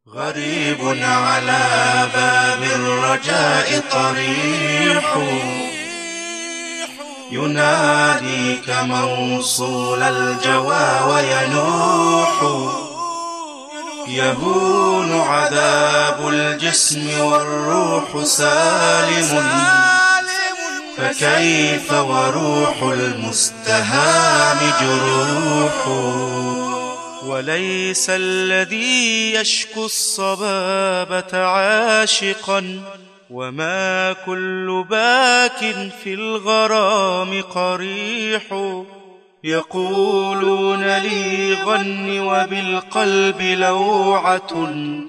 غريب على باب الرجاء طريح، يناديك موصول الجوى وينوح. يهون عذاب الجسم والروح سالم، فكيف وروح المستهام جروح. وليس الذي يشكو الصبابة عاشقا، وما كل باك في الغرام قريح. يقولون لي غني وبالقلب لوعة،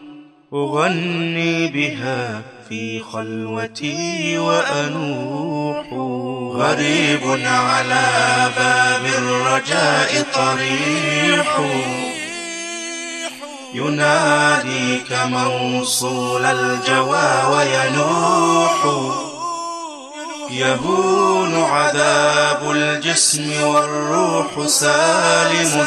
أغني بها في خلوتي وأنوح. غريب على باب الرجاء طريح، يناديك موصول الجوى وينوح. يهون عذاب الجسم والروح سالم،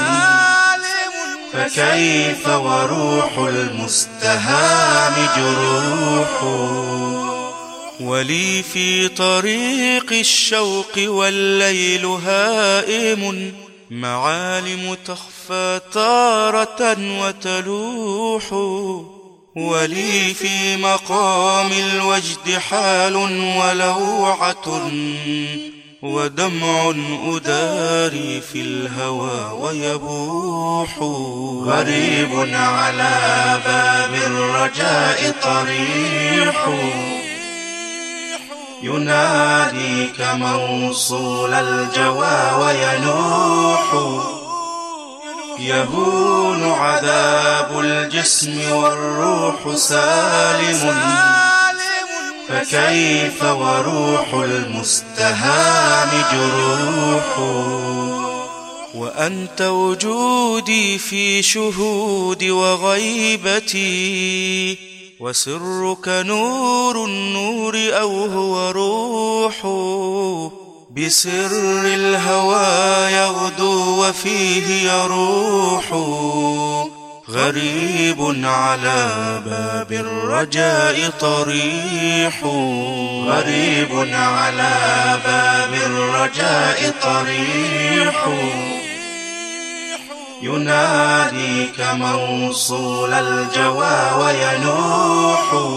فكيف وروح المستهام جروح. ولي في طريق الشوق والليل هائم، معالم تخفى تارة وتلوح. ولي في مقام الوجد حال ولوعة، ودمع أداري في الهوى ويبوح. غريب على باب الرجاء طريح، يناديك موصول الجوى وينوح. يهون عذاب الجسم والروح سالم، فكيف وروح المستهام جروح. وأنت وجودي في شهود وغيبتي، وسرك نور النور أو هو روح. بسر الهوى يغدو وفيه يروح. غريب على باب الرجاء طريح. غريب على باب الرجاء طريح، يناديك موصول الجوى وينوح.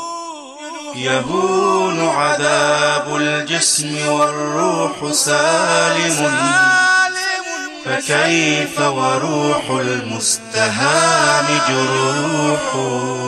يهون عذاب الجسم والروح سالم، فكيف وروح المستهام جروح.